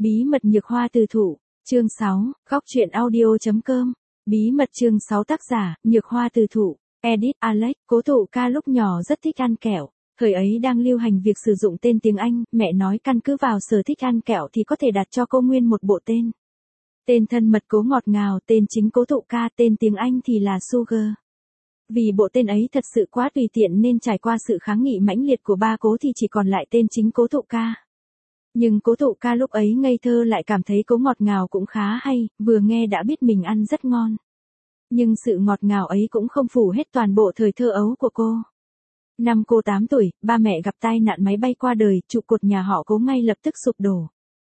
Bí mật nhược hoa từ thụ, chương 6, góc truyện audio.com. Bí mật chương 6 tác giả, nhược hoa từ thụ, edit Alex. Cố Thụ Ca lúc nhỏ rất thích ăn kẹo. Thời ấy đang lưu hành việc sử dụng tên tiếng Anh, mẹ nói căn cứ vào sở thích ăn kẹo thì có thể đặt cho cô nguyên một bộ tên. Tên thân mật Cố ngọt ngào, tên chính Cố Thụ Ca, tên tiếng Anh thì là Sugar. Vì bộ tên ấy thật sự quá tùy tiện nên trải qua sự kháng nghị mãnh liệt của ba Cố thì chỉ còn lại tên chính Cố Thụ Ca. Nhưng Cố Thụ Ca lúc ấy ngây thơ lại cảm thấy Cố ngọt ngào cũng khá hay, vừa nghe đã biết mình ăn rất ngon. Nhưng sự ngọt ngào ấy cũng không phủ hết toàn bộ thời thơ ấu của cô. Năm cô 8 tuổi, ba mẹ gặp tai nạn máy bay qua đời, trụ cột nhà họ Cố ngay lập tức sụp đổ.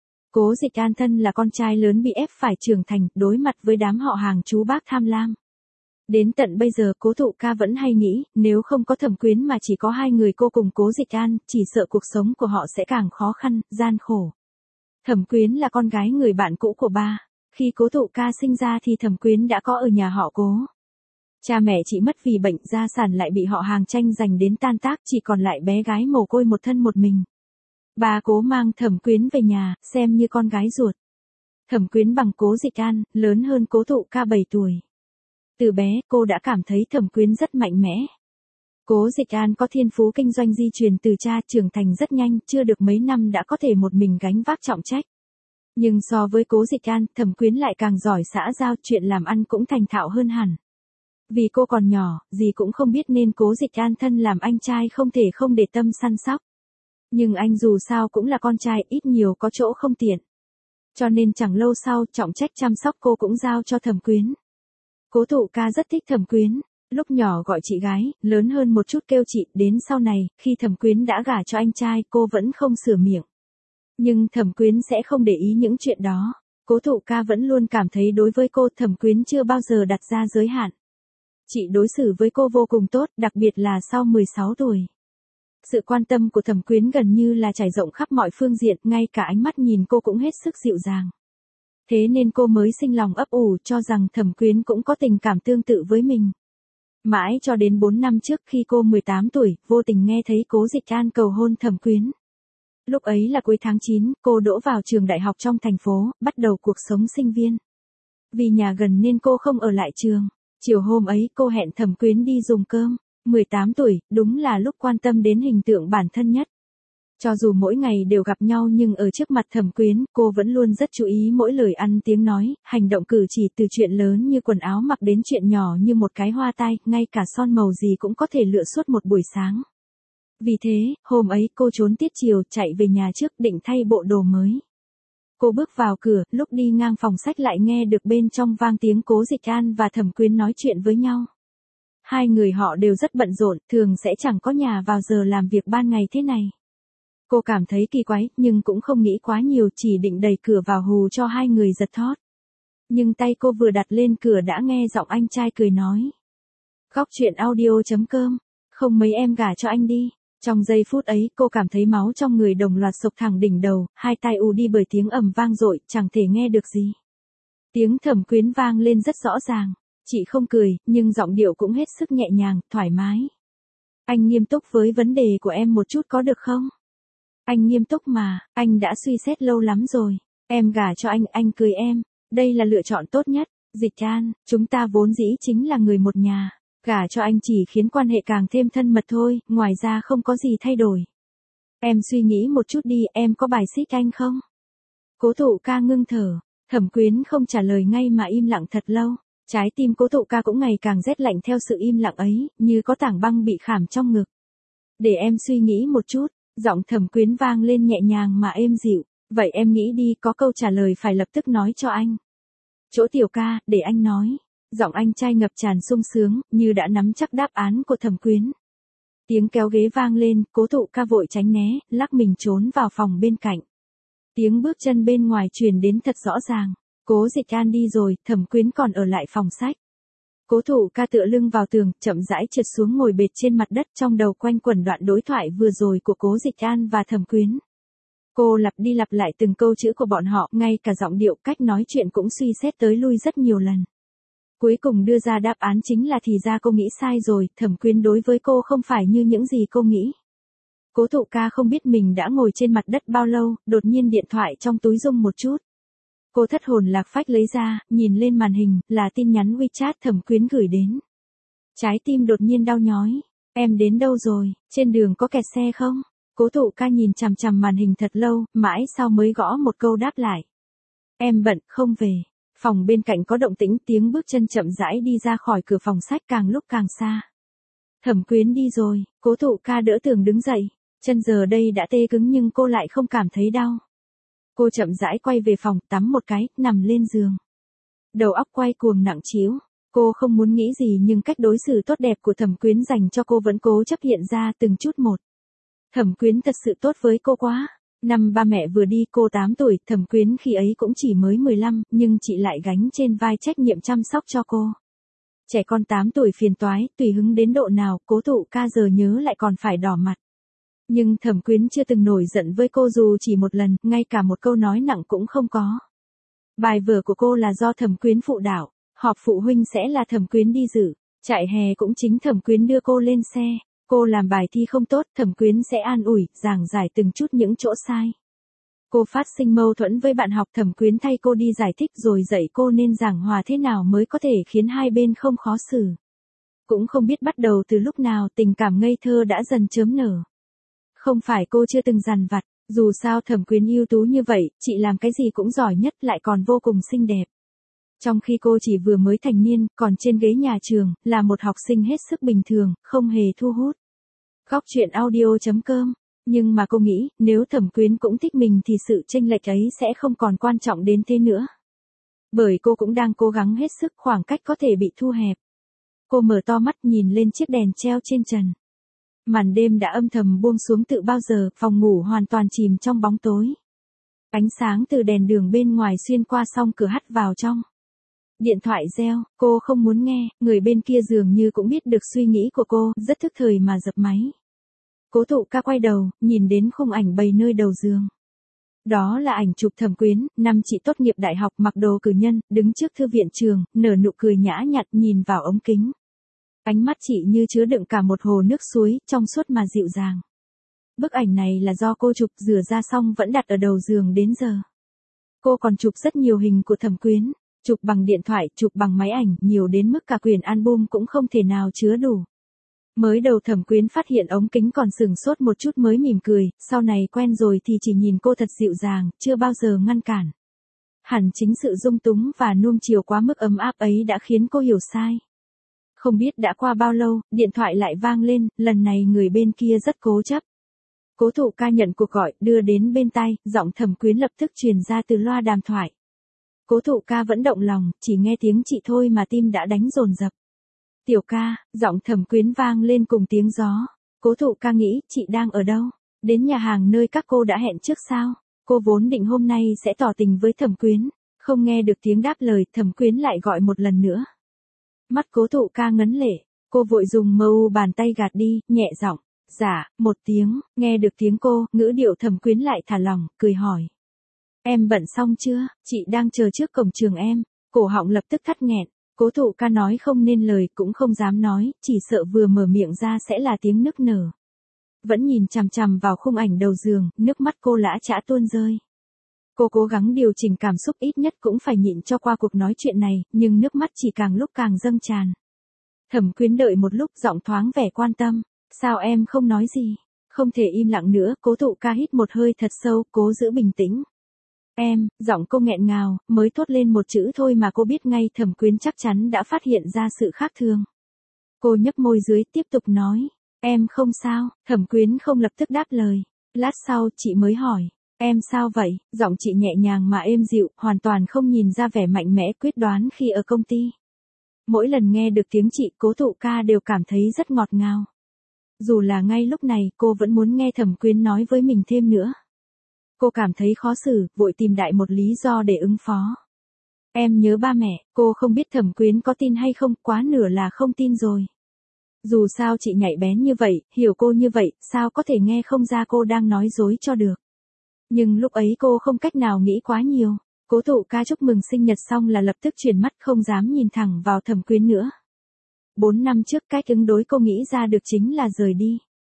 Cố Dịch An thân là con trai lớn bị ép phải trưởng thành, đối mặt với đám họ hàng chú bác tham lam. Đến tận bây giờ Cố Thụ Ca vẫn hay nghĩ, nếu không có Thẩm Quyến mà chỉ có hai người cô cùng Cố Dịch An, chỉ sợ cuộc sống của họ sẽ càng khó khăn, gian khổ. Thẩm Quyến là con gái người bạn cũ của ba. Khi Cố Thụ Ca sinh ra thì Thẩm Quyến đã có ở nhà họ Cố. Cha mẹ chị mất vì bệnh, gia sản lại bị họ hàng tranh giành đến tan tác, chỉ còn lại bé gái mồ côi một thân một mình. Ba Cố mang Thẩm Quyến về nhà, xem như con gái ruột. Thẩm Quyến bằng Cố Dịch An, lớn hơn Cố Thụ Ca 7 tuổi. Từ bé, cô đã cảm thấy Thẩm Quyến rất mạnh mẽ. Cố Dịch An có thiên phú kinh doanh di truyền từ cha, trưởng thành rất nhanh, chưa được mấy năm đã có thể một mình gánh vác trọng trách. Nhưng so với Cố Dịch An, Thẩm Quyến lại càng giỏi xã giao, chuyện làm ăn cũng thành thạo hơn hẳn. Vì cô còn nhỏ, gì cũng không biết nên Cố Dịch An thân làm anh trai không thể không để tâm săn sóc. Nhưng anh dù sao cũng là con trai, ít nhiều có chỗ không tiện. Cho nên chẳng lâu sau, trọng trách chăm sóc cô cũng giao cho Thẩm Quyến. Cố Thụ Ca rất thích Thẩm Quyến, lúc nhỏ gọi chị gái, lớn hơn một chút kêu chị, đến sau này, khi Thẩm Quyến đã gả cho anh trai, cô vẫn không sửa miệng. Nhưng Thẩm Quyến sẽ không để ý những chuyện đó. Cố Thụ Ca vẫn luôn cảm thấy đối với cô Thẩm Quyến chưa bao giờ đặt ra giới hạn. Chị đối xử với cô vô cùng tốt, đặc biệt là sau 16 tuổi. Sự quan tâm của Thẩm Quyến gần như là trải rộng khắp mọi phương diện, ngay cả ánh mắt nhìn cô cũng hết sức dịu dàng. Thế nên cô mới sinh lòng ấp ủ cho rằng Thẩm Quyến cũng có tình cảm tương tự với mình. Mãi cho đến 4 năm trước khi cô 18 tuổi, vô tình nghe thấy Cố Dịch An cầu hôn Thẩm Quyến. Lúc ấy là cuối tháng 9, cô đỗ vào trường đại học trong thành phố, bắt đầu cuộc sống sinh viên. Vì nhà gần nên cô không ở lại trường. Chiều hôm ấy cô hẹn Thẩm Quyến đi dùng cơm. 18 tuổi, đúng là lúc quan tâm đến hình tượng bản thân nhất. Cho dù mỗi ngày đều gặp nhau nhưng ở trước mặt Thẩm Quyến, cô vẫn luôn rất chú ý mỗi lời ăn tiếng nói, hành động cử chỉ, từ chuyện lớn như quần áo mặc đến chuyện nhỏ như một cái hoa tai, ngay cả son màu gì cũng có thể lựa suốt một buổi sáng. Vì thế, hôm ấy cô trốn tiết chiều chạy về nhà trước định thay bộ đồ mới. Cô bước vào cửa, lúc đi ngang phòng sách lại nghe được bên trong vang tiếng Cố Dịch An và Thẩm Quyến nói chuyện với nhau. Hai người họ đều rất bận rộn, thường sẽ chẳng có nhà vào giờ làm việc ban ngày thế này. Cô cảm thấy kỳ quái, nhưng cũng không nghĩ quá nhiều, chỉ định đẩy cửa vào hù cho hai người giật thót. Nhưng tay cô vừa đặt lên cửa đã nghe giọng anh trai cười nói. Góc truyện audio.com, không mấy em gả cho anh đi. Trong giây phút ấy cô cảm thấy máu trong người đồng loạt sộc thẳng đỉnh đầu, hai tai ù đi bởi tiếng ầm vang dội, chẳng thể nghe được gì. Tiếng Thẩm Quyến vang lên rất rõ ràng. Chị không cười, nhưng giọng điệu cũng hết sức nhẹ nhàng, thoải mái. Anh nghiêm túc với vấn đề của em một chút có được không? Anh nghiêm túc mà, anh đã suy xét lâu lắm rồi. Em gả cho anh cưới em. Đây là lựa chọn tốt nhất. Dịch An, chúng ta vốn dĩ chính là người một nhà. Gả cho anh chỉ khiến quan hệ càng thêm thân mật thôi, ngoài ra không có gì thay đổi. Em suy nghĩ một chút đi, em có bài xích anh không? Cố Thụ Ca ngưng thở. Thẩm Quyến không trả lời ngay mà im lặng thật lâu. Trái tim Cố Thụ Ca cũng ngày càng rét lạnh theo sự im lặng ấy, như có tảng băng bị khảm trong ngực. Để em suy nghĩ một chút, giọng Thẩm Quyến vang lên nhẹ nhàng mà êm dịu. Vậy em nghĩ đi, có câu trả lời phải lập tức nói cho anh. Chỗ Tiểu Ca, để anh nói. Giọng anh trai ngập tràn sung sướng, như đã nắm chắc đáp án của Thẩm Quyến. Tiếng kéo ghế vang lên, Cố Thụ Ca vội tránh né, lắc mình trốn vào phòng bên cạnh. Tiếng bước chân bên ngoài truyền đến thật rõ ràng. Cố Dịch An đi rồi, Thẩm Quyến còn ở lại phòng sách. Cố Thụ Ca tựa lưng vào tường, chậm rãi trượt xuống ngồi bệt trên mặt đất, trong đầu quanh quẩn đoạn đối thoại vừa rồi của Cố Dịch An và Thẩm Quyến. Cô lặp đi lặp lại từng câu chữ của bọn họ, ngay cả giọng điệu, cách nói chuyện cũng suy xét tới lui rất nhiều lần. Cuối cùng đưa ra đáp án chính là thì ra cô nghĩ sai rồi, Thẩm Quyến đối với cô không phải như những gì cô nghĩ. Cố Thụ Ca không biết mình đã ngồi trên mặt đất bao lâu, đột nhiên điện thoại trong túi rung một chút. Cô thất hồn lạc phách lấy ra, nhìn lên màn hình, là tin nhắn WeChat Thẩm Quyến gửi đến. Trái tim đột nhiên đau nhói. Em đến đâu rồi, trên đường có kẹt xe không? Cố Thụ Ca nhìn chằm chằm màn hình thật lâu, mãi sau mới gõ một câu đáp lại. Em bận, không về. Phòng bên cạnh có động tĩnh, tiếng bước chân chậm rãi đi ra khỏi cửa phòng sách càng lúc càng xa. Thẩm Quyến đi rồi, Cố Thụ Ca đỡ Tường đứng dậy. Chân giờ đây đã tê cứng nhưng cô lại không cảm thấy đau. Cô chậm rãi quay về phòng, tắm một cái, nằm lên giường. Đầu óc quay cuồng nặng trĩu. Cô không muốn nghĩ gì nhưng cách đối xử tốt đẹp của Thẩm Quyến dành cho cô vẫn cố chấp hiện ra từng chút một. Thẩm Quyến thật sự tốt với cô quá. Năm ba mẹ vừa đi cô 8 tuổi, Thẩm Quyến khi ấy cũng chỉ mới 15, nhưng chị lại gánh trên vai trách nhiệm chăm sóc cho cô. Trẻ con 8 tuổi phiền toái, tùy hứng đến độ nào, Cố Thụ Ca giờ nhớ lại còn phải đỏ mặt. Nhưng Thẩm Quyến chưa từng nổi giận với cô dù chỉ một lần, ngay cả một câu nói nặng cũng không có. Bài vở của cô là do Thẩm Quyến phụ đạo, họp phụ huynh sẽ là Thẩm Quyến đi dự, trại hè cũng chính Thẩm Quyến đưa cô lên xe. Cô làm bài thi không tốt, Thẩm Quyến sẽ an ủi, giảng giải từng chút những chỗ sai. Cô phát sinh mâu thuẫn với bạn học, Thẩm Quyến thay cô đi giải thích rồi dạy cô nên giảng hòa thế nào mới có thể khiến hai bên không khó xử. Cũng không biết bắt đầu từ lúc nào tình cảm ngây thơ đã dần chớm nở. Không phải cô chưa từng dằn vặt, dù sao Thẩm Quyến ưu tú như vậy, chị làm cái gì cũng giỏi nhất lại còn vô cùng xinh đẹp. Trong khi cô chỉ vừa mới thành niên, còn trên ghế nhà trường, là một học sinh hết sức bình thường, không hề thu hút. Góc truyện audio.com. Nhưng mà cô nghĩ, nếu Thẩm Quyến cũng thích mình thì sự chênh lệch ấy sẽ không còn quan trọng đến thế nữa. Bởi cô cũng đang cố gắng hết sức, khoảng cách có thể bị thu hẹp. Cô mở to mắt nhìn lên chiếc đèn treo trên trần. Màn đêm đã âm thầm buông xuống từ bao giờ, phòng ngủ hoàn toàn chìm trong bóng tối. Ánh sáng từ đèn đường bên ngoài xuyên qua song cửa hắt vào trong. Điện thoại reo, cô không muốn nghe, người bên kia dường như cũng biết được suy nghĩ của cô, rất thức thời mà dập máy. Cố Thụ Ca quay đầu, nhìn đến khung ảnh bày nơi đầu giường. Đó là ảnh chụp Thẩm Quyến, năm chị tốt nghiệp đại học mặc đồ cử nhân, đứng trước thư viện trường, nở nụ cười nhã nhặn nhìn vào ống kính. Ánh mắt chị như chứa đựng cả một hồ nước suối, trong suốt mà dịu dàng. Bức ảnh này là do cô chụp, rửa ra xong vẫn đặt ở đầu giường đến giờ. Cô còn chụp rất nhiều hình của Thẩm Quyến, chụp bằng điện thoại, chụp bằng máy ảnh, nhiều đến mức cả quyển album cũng không thể nào chứa đủ. Mới đầu Thẩm Quyến phát hiện ống kính còn sửng sốt một chút mới mỉm cười, sau này quen rồi thì chỉ nhìn cô thật dịu dàng, chưa bao giờ ngăn cản. Hẳn chính sự dung túng và nuông chiều quá mức ấm áp ấy đã khiến cô hiểu sai. Không biết đã qua bao lâu, điện thoại lại vang lên, lần này người bên kia rất cố chấp. Cố Thụ Ca nhận cuộc gọi, đưa đến bên tai, giọng Thẩm Quyến lập tức truyền ra từ loa đàm thoại. Cố Thụ Ca vẫn động lòng, chỉ nghe tiếng chị thôi mà tim đã đánh dồn dập. Tiểu ca, giọng Thẩm Quyến vang lên cùng tiếng gió. Cố Thụ Ca nghĩ, chị đang ở đâu? Đến nhà hàng nơi các cô đã hẹn trước sao? Cô vốn định hôm nay sẽ tỏ tình với Thẩm Quyến. Không nghe được tiếng đáp lời, Thẩm Quyến lại gọi một lần nữa. Mắt Cố Thụ Ca ngấn lệ, cô vội dùng mu bàn tay gạt đi, nhẹ giọng. Dạ, một tiếng, nghe được tiếng cô, ngữ điệu Thẩm Quyến lại thả lỏng, cười hỏi. Em bận xong chưa? Chị đang chờ trước cổng trường em. Cổ họng lập tức thắt nghẹn. Cố Thụ Ca nói không nên lời, cũng không dám nói, chỉ sợ vừa mở miệng ra sẽ là tiếng nức nở. Vẫn nhìn chằm chằm vào khung ảnh đầu giường, nước mắt cô lã chã tuôn rơi. Cô cố gắng điều chỉnh cảm xúc, ít nhất cũng phải nhịn cho qua cuộc nói chuyện này, nhưng nước mắt chỉ càng lúc càng dâng tràn. Thẩm Quyến đợi một lúc, giọng thoáng vẻ quan tâm. Sao em không nói gì? Không thể im lặng nữa, Cố Thụ Ca hít một hơi thật sâu, cố giữ bình tĩnh. Em, giọng cô nghẹn ngào, mới thốt lên một chữ thôi mà cô biết ngay Thẩm Quyến chắc chắn đã phát hiện ra sự khác thường. Cô nhấp môi dưới, tiếp tục nói. Em không sao, Thẩm Quyến không lập tức đáp lời. Lát sau, chị mới hỏi. Em sao vậy? Giọng chị nhẹ nhàng mà êm dịu, hoàn toàn không nhìn ra vẻ mạnh mẽ quyết đoán khi ở công ty. Mỗi lần nghe được tiếng chị, Cố Thụ Ca đều cảm thấy rất ngọt ngào. Dù là ngay lúc này, cô vẫn muốn nghe Thẩm Quyến nói với mình thêm nữa. Cô cảm thấy khó xử, vội tìm đại một lý do để ứng phó. Em nhớ ba mẹ, cô không biết Thẩm Quyến có tin hay không, quá nửa là không tin rồi. Dù sao chị nhạy bén như vậy, hiểu cô như vậy, sao có thể nghe không ra cô đang nói dối cho được. Nhưng lúc ấy cô không cách nào nghĩ quá nhiều. Cố Thụ Ca chúc mừng sinh nhật xong là lập tức chuyển mắt, không dám nhìn thẳng vào Thẩm Quyến nữa. 4 năm trước cách ứng đối cô nghĩ ra được chính là rời đi.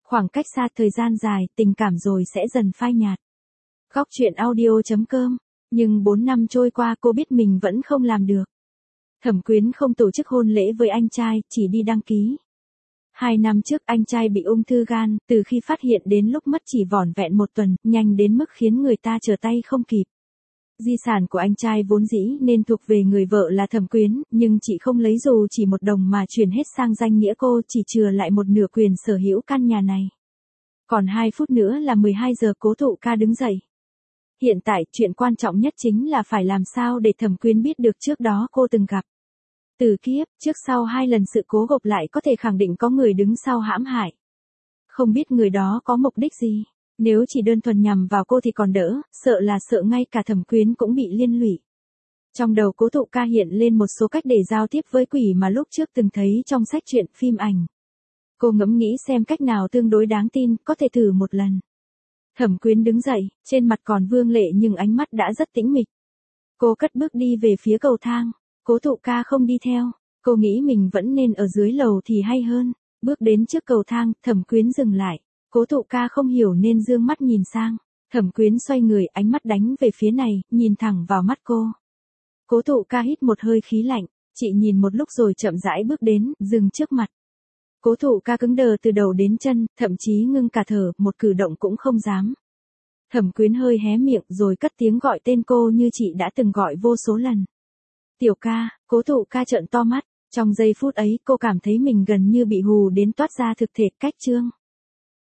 Khoảng cách xa thời gian dài, tình cảm rồi sẽ dần phai nhạt. Góc chuyện audio.com. Nhưng 4 năm trôi qua cô biết mình vẫn không làm được. Thẩm Quyến không tổ chức hôn lễ với anh trai, chỉ đi đăng ký. 2 năm trước anh trai bị ung thư gan, từ khi phát hiện đến lúc mất chỉ vỏn vẹn 1 tuần, nhanh đến mức khiến người ta trở tay không kịp. Di sản của anh trai vốn dĩ nên thuộc về người vợ là Thẩm Quyến, nhưng chị không lấy dù chỉ 1 đồng mà chuyển hết sang danh nghĩa cô, chỉ chừa lại 1/2 quyền sở hữu căn nhà này. Còn 2 phút nữa là 12 giờ, Cố Thụ Ca đứng dậy. Hiện tại, chuyện quan trọng nhất chính là phải làm sao để Thẩm Quyến biết được trước đó cô từng gặp. Từ kiếp, trước sau 2 lần sự cố gộp lại có thể khẳng định có người đứng sau hãm hại. Không biết người đó có mục đích gì. Nếu chỉ đơn thuần nhằm vào cô thì còn đỡ, sợ là sợ ngay cả Thẩm Quyến cũng bị liên lụy. Trong đầu Cố Thụ Ca hiện lên một số cách để giao tiếp với quỷ mà lúc trước từng thấy trong sách truyện phim ảnh. Cô ngẫm nghĩ xem cách nào tương đối đáng tin, có thể thử một lần. Thẩm Quyến đứng dậy, trên mặt còn vương lệ nhưng ánh mắt đã rất tĩnh mịch. Cô cất bước đi về phía cầu thang. Cố Thụ Ca không đi theo. Cô nghĩ mình vẫn nên ở dưới lầu thì hay hơn. Bước đến trước cầu thang, Thẩm Quyến dừng lại. Cố Thụ Ca không hiểu nên dương mắt nhìn sang. Thẩm Quyến xoay người, ánh mắt đánh về phía này, nhìn thẳng vào mắt cô. Cố Thụ Ca hít một hơi khí lạnh. Chị nhìn một lúc rồi chậm rãi bước đến, dừng trước mặt. Cố Thụ Ca cứng đờ từ đầu đến chân, thậm chí ngưng cả thở, một cử động cũng không dám. Thẩm Quyến hơi hé miệng rồi cất tiếng gọi tên cô như chị đã từng gọi vô số lần. Tiểu ca. Cố Thụ Ca trợn to mắt. Trong giây phút ấy cô cảm thấy mình gần như bị hù đến toát ra thực thể cách trương.